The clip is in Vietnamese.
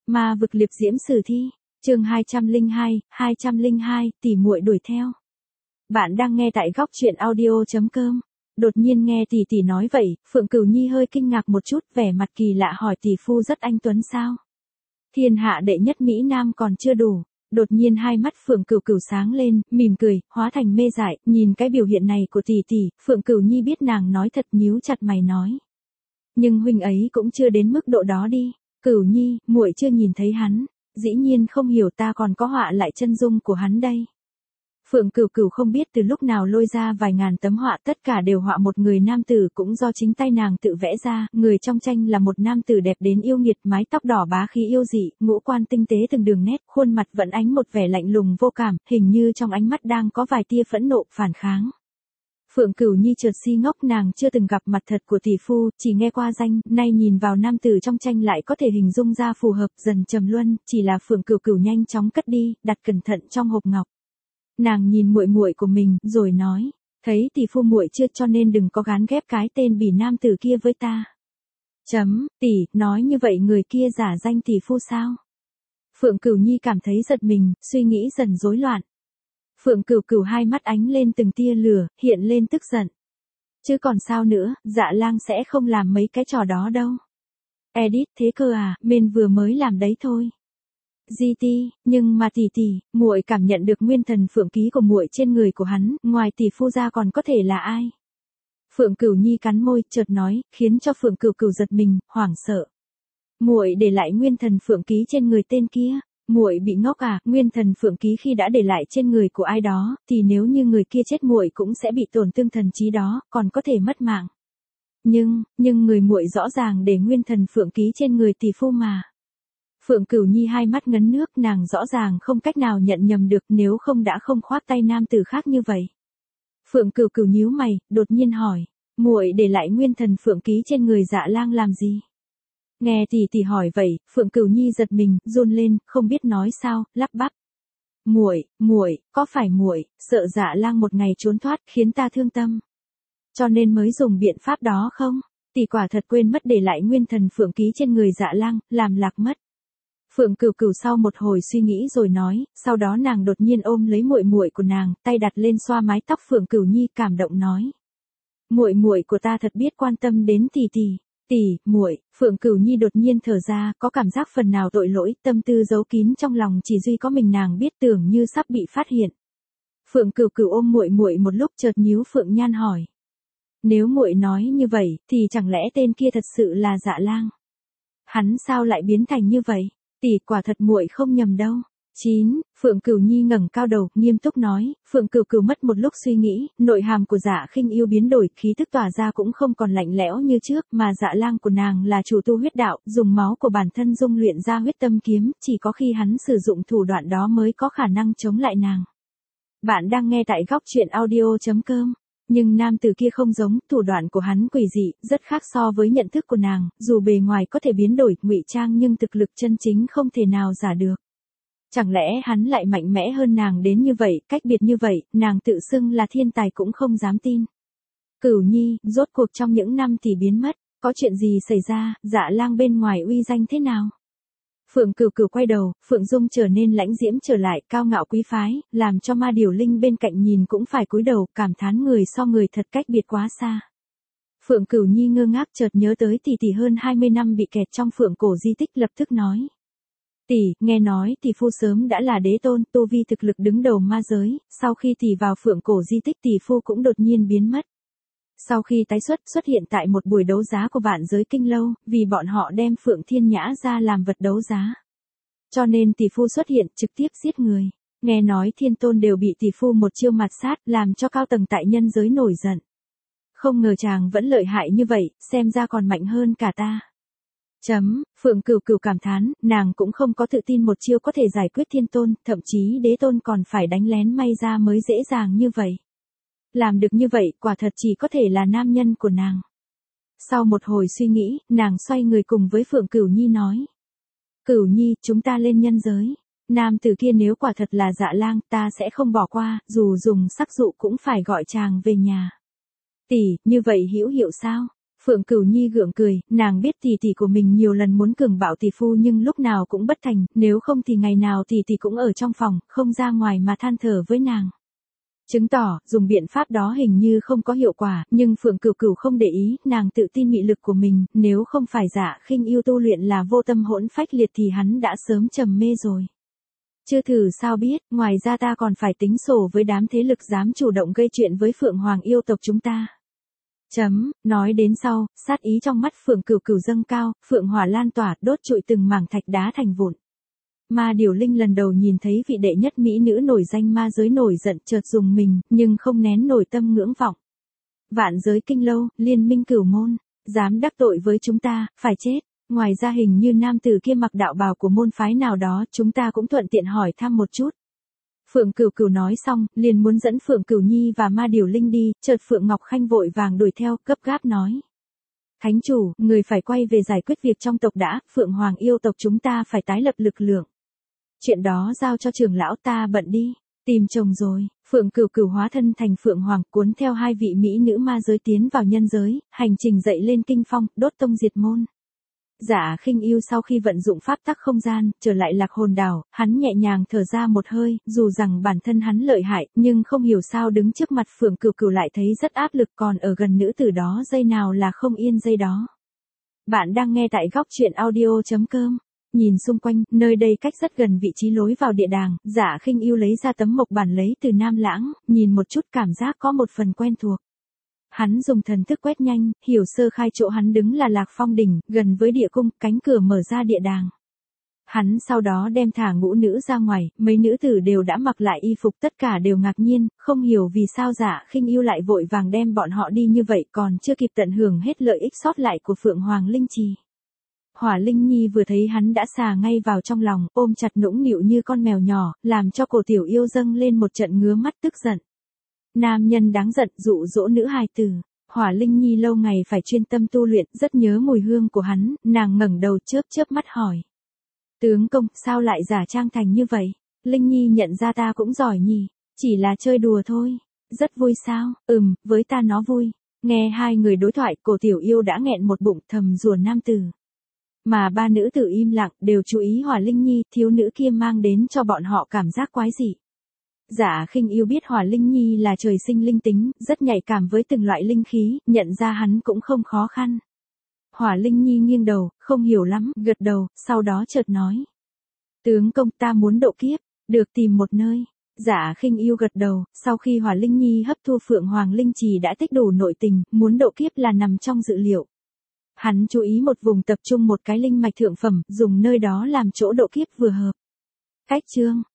Ma vực liệp diễm sử thi, chương 202, tỷ muội đuổi theo. Bạn đang nghe tại góc truyện audio.com. Đột nhiên nghe tỷ tỷ nói vậy, Phượng Cửu Nhi hơi kinh ngạc một chút, vẻ mặt kỳ lạ hỏi tỷ phu rất anh tuấn sao? Thiên hạ đệ nhất Mỹ Nam còn chưa đủ. Đột nhiên hai mắt Phượng Cửu Cửu sáng lên, mỉm cười, hóa thành mê dại, nhìn cái biểu hiện này của tỷ tỷ, Phượng Cửu Nhi biết nàng nói thật, nhíu chặt mày nói. Nhưng huynh ấy cũng chưa đến mức độ đó đi. Cửu Nhi, muội chưa nhìn thấy hắn, dĩ nhiên không hiểu ta còn có họa lại chân dung của hắn đây. Phượng Cửu Cửu không biết từ lúc nào lôi ra vài ngàn tấm họa, tất cả đều họa một người nam tử cũng do chính tay nàng tự vẽ ra, người trong tranh là một nam tử đẹp đến yêu nghiệt, mái tóc đỏ bá khí yêu dị, ngũ quan tinh tế từng đường nét, khuôn mặt vẫn ánh một vẻ lạnh lùng vô cảm, hình như trong ánh mắt đang có vài tia phẫn nộ, phản kháng. Phượng Cửu Nhi chợt si ngốc, nàng chưa từng gặp mặt thật của tỷ phu, chỉ nghe qua danh, nay nhìn vào nam tử trong tranh lại có thể hình dung ra phù hợp, dần trầm luân, chỉ là Phượng Cửu Cửu nhanh chóng cất đi, đặt cẩn thận trong hộp ngọc. Nàng nhìn muội muội của mình, rồi nói, thấy tỷ phu muội chưa, cho nên đừng có gán ghép cái tên bỉ nam tử kia với ta. Tỷ, nói như vậy người kia giả danh tỷ phu sao? Phượng Cửu Nhi cảm thấy giật mình, suy nghĩ dần rối loạn. Phượng Cửu Cửu hai mắt ánh lên từng tia lửa, hiện lên tức giận. Chứ còn sao nữa, Dạ Lang sẽ không làm mấy cái trò đó đâu. Edit, thế cơ à, mình vừa mới làm đấy thôi. GT, nhưng mà tỷ, muội cảm nhận được nguyên thần phượng ký của muội trên người của hắn, ngoài tỷ phu ra còn có thể là ai? Phượng Cửu Nhi cắn môi, chợt nói, khiến cho Phượng Cửu Cửu giật mình, hoảng sợ. Muội để lại nguyên thần phượng ký trên người tên kia. Muội bị ngốc à? Nguyên thần phượng ký khi đã để lại trên người của ai đó, thì nếu như người kia chết muội cũng sẽ bị tổn thương thần trí đó, còn có thể mất mạng. Nhưng người muội rõ ràng để nguyên thần phượng ký trên người tỷ phu mà. Phượng Cửu Nhi hai mắt ngấn nước, nàng rõ ràng không cách nào nhận nhầm được, nếu không đã không khoác tay nam tử khác như vậy. Phượng Cửu Cửu nhíu mày, đột nhiên hỏi, muội để lại nguyên thần phượng ký trên người Dạ Lang làm gì? Nghe tỷ hỏi vậy, Phượng Cửu Nhi giật mình, run lên, không biết nói sao, lắp bắp. Muội, có phải muội sợ Dạ Lang một ngày trốn thoát khiến ta thương tâm, cho nên mới dùng biện pháp đó không? Tỷ quả thật quên mất để lại nguyên thần phượng ký trên người Dạ Lang, làm lạc mất. Phượng Cửu Cửu sau một hồi suy nghĩ rồi nói, sau đó nàng đột nhiên ôm lấy muội muội của nàng, tay đặt lên xoa mái tóc Phượng Cửu Nhi, cảm động nói: "Muội của ta thật biết quan tâm đến tỷ. Muội." Phượng Cửu Nhi đột nhiên thở ra, có cảm giác phần nào tội lỗi, tâm tư giấu kín trong lòng chỉ duy có mình nàng biết, tưởng như sắp bị phát hiện. Phượng Cửu Cửu ôm muội một lúc, chợt nhíu Phượng Nhan hỏi: "Nếu muội nói như vậy, thì chẳng lẽ tên kia thật sự là Dạ Lang? Hắn sao lại biến thành như vậy? Tỷ, quả thật muội không nhầm đâu." Phượng Cửu Nhi ngẩng cao đầu, nghiêm túc nói. Phượng Cửu Cửu mất một lúc suy nghĩ, nội hàm của Dạ Khinh Yêu biến đổi, khí tức tỏa ra cũng không còn lạnh lẽo như trước, mà Dạ Lang của nàng là chủ tu huyết đạo, dùng máu của bản thân dung luyện ra huyết tâm kiếm, chỉ có khi hắn sử dụng thủ đoạn đó mới có khả năng chống lại nàng. Bạn đang nghe tại góc truyện audio.com. Nhưng nam tử kia không giống, thủ đoạn của hắn quỷ dị, rất khác so với nhận thức của nàng, dù bề ngoài có thể biến đổi, ngụy trang nhưng thực lực chân chính không thể nào giả được. Chẳng lẽ hắn lại mạnh mẽ hơn nàng đến như vậy, cách biệt như vậy, nàng tự xưng là thiên tài cũng không dám tin. Cửu Nhi, rốt cuộc trong những năm tỷ biến mất, có chuyện gì xảy ra, Dạ Lang bên ngoài uy danh thế nào? Phượng Cửu Cửu quay đầu, Phượng Dung trở nên lãnh diễm trở lại, cao ngạo quý phái, làm cho Ma Điểu Linh bên cạnh nhìn cũng phải cúi đầu, cảm thán người so người thật cách biệt quá xa. Phượng Cửu Nhi ngơ ngác, chợt nhớ tới tỷ hơn 20 năm bị kẹt trong Phượng cổ di tích, lập tức nói: "Tỷ, nghe nói tỷ phu sớm đã là đế tôn, tu vi thực lực đứng đầu ma giới, sau khi tỷ vào Phượng cổ di tích tỷ phu cũng đột nhiên biến mất. Sau khi tái xuất hiện tại một buổi đấu giá của Vạn Giới Kinh Lâu, vì bọn họ đem Phượng Thiên Nhã ra làm vật đấu giá. Cho nên tỷ phu xuất hiện trực tiếp giết người. Nghe nói thiên tôn đều bị tỷ phu một chiêu mạt sát, làm cho cao tầng tại nhân giới nổi giận. Không ngờ chàng vẫn lợi hại như vậy, xem ra còn mạnh hơn cả ta." Phượng Cửu Cửu cảm thán, nàng cũng không có tự tin một chiêu có thể giải quyết thiên tôn, thậm chí đế tôn còn phải đánh lén may ra mới dễ dàng như vậy. Làm được như vậy, quả thật chỉ có thể là nam nhân của nàng. Sau một hồi suy nghĩ, nàng xoay người cùng với Phượng Cửu Nhi nói: "Cửu Nhi, chúng ta lên nhân giới. Nam tử kia nếu quả thật là Dạ Lang, ta sẽ không bỏ qua, dù dùng sắc dụ cũng phải gọi chàng về nhà." "Tỷ, như vậy hữu hiệu sao?" Phượng Cửu Nhi gượng cười, nàng biết tỷ tỷ của mình nhiều lần muốn cường bạo tỷ phu nhưng lúc nào cũng bất thành, nếu không thì ngày nào tỷ tỷ cũng ở trong phòng, không ra ngoài mà than thở với nàng. Chứng tỏ, dùng biện pháp đó hình như không có hiệu quả, nhưng Phượng Cửu Cửu không để ý, nàng tự tin mị lực của mình, nếu không phải Dạ Khinh Yêu tu luyện là vô tâm hỗn phách liệt thì hắn đã sớm trầm mê rồi. Chưa thử sao biết, ngoài ra ta còn phải tính sổ với đám thế lực dám chủ động gây chuyện với Phượng Hoàng yêu tộc chúng ta. Nói đến sau, sát ý trong mắt Phượng Cửu Cửu dâng cao, phượng hỏa lan tỏa, đốt trụi từng mảng thạch đá thành vụn. Ma Điểu Linh lần đầu nhìn thấy vị đệ nhất mỹ nữ nổi danh ma giới nổi giận chợt dùng mình, nhưng không nén nổi tâm ngưỡng vọng. Vạn giới kinh lâu, liên minh cửu môn, dám đắc tội với chúng ta, phải chết. Ngoài ra hình như nam tử kia mặc đạo bào của môn phái nào đó, chúng ta cũng thuận tiện hỏi thăm một chút. Phượng Cửu Cửu nói xong, liền muốn dẫn Phượng Cửu Nhi và Ma Điểu Linh đi, chợt Phượng Ngọc Khanh vội vàng đuổi theo, gấp gáp nói. Thánh chủ, người phải quay về giải quyết việc trong tộc đã, Phượng Hoàng yêu tộc chúng ta phải tái lập lực lượng. Chuyện đó giao cho trưởng lão ta bận đi, tìm chồng rồi. Phượng Cửu Cửu hóa thân thành Phượng Hoàng cuốn theo hai vị mỹ nữ ma giới tiến vào nhân giới, hành trình dậy lên kinh phong, đốt tông diệt môn. Dạ Khinh Yêu sau khi vận dụng pháp tắc không gian, trở lại Lạc Hồn Đảo, hắn nhẹ nhàng thở ra một hơi, dù rằng bản thân hắn lợi hại, nhưng không hiểu sao đứng trước mặt Phượng Cửu Cửu lại thấy rất áp lực, còn ở gần nữ tử đó dây nào là không yên dây đó. Bạn đang nghe tại góc truyện audio.com. Nhìn xung quanh, nơi đây cách rất gần vị trí lối vào địa đàng, Dạ Khinh Yêu lấy ra tấm mộc bản lấy từ Nam Lãng, nhìn một chút cảm giác có một phần quen thuộc. Hắn dùng thần thức quét nhanh, hiểu sơ khai chỗ hắn đứng là Lạc Phong đỉnh, gần với địa cung, cánh cửa mở ra địa đàng. Hắn sau đó đem thả ngũ nữ ra ngoài, mấy nữ tử đều đã mặc lại y phục, tất cả đều ngạc nhiên, không hiểu vì sao Dạ Khinh Yêu lại vội vàng đem bọn họ đi như vậy, còn chưa kịp tận hưởng hết lợi ích sót lại của Phượng Hoàng Linh Trì. Hỏa Linh Nhi vừa thấy hắn đã xà ngay vào trong lòng, ôm chặt nũng nịu như con mèo nhỏ, làm cho cổ tiểu yêu dâng lên một trận ngứa mắt tức giận. Nam nhân đáng giận dụ dỗ nữ hài tử. Hỏa Linh Nhi lâu ngày phải chuyên tâm tu luyện, rất nhớ mùi hương của hắn, nàng ngẩng đầu chớp chớp mắt hỏi. Tướng công, sao lại giả trang thành như vậy? Linh Nhi nhận ra ta cũng giỏi nhỉ, chỉ là chơi đùa thôi. Rất vui sao? Với ta nó vui. Nghe hai người đối thoại, cổ tiểu yêu đã nghẹn một bụng thầm rủa nam tử. Mà ba nữ tử im lặng, đều chú ý Hỏa Linh Nhi, thiếu nữ kia mang đến cho bọn họ cảm giác quái dị. Dạ Khinh Yêu biết Hỏa Linh Nhi là trời sinh linh tính, rất nhạy cảm với từng loại linh khí, nhận ra hắn cũng không khó khăn. Hỏa Linh Nhi nghiêng đầu, không hiểu lắm, gật đầu, sau đó chợt nói. Tướng công, ta muốn độ kiếp, được tìm một nơi. Dạ Khinh Yêu gật đầu, sau khi Hỏa Linh Nhi hấp thu Phượng Hoàng Linh Trì đã tích đủ nội tình, muốn độ kiếp là nằm trong dự liệu. Hắn chú ý một vùng tập trung một cái linh mạch thượng phẩm, dùng nơi đó làm chỗ độ kiếp vừa hợp. Cách chương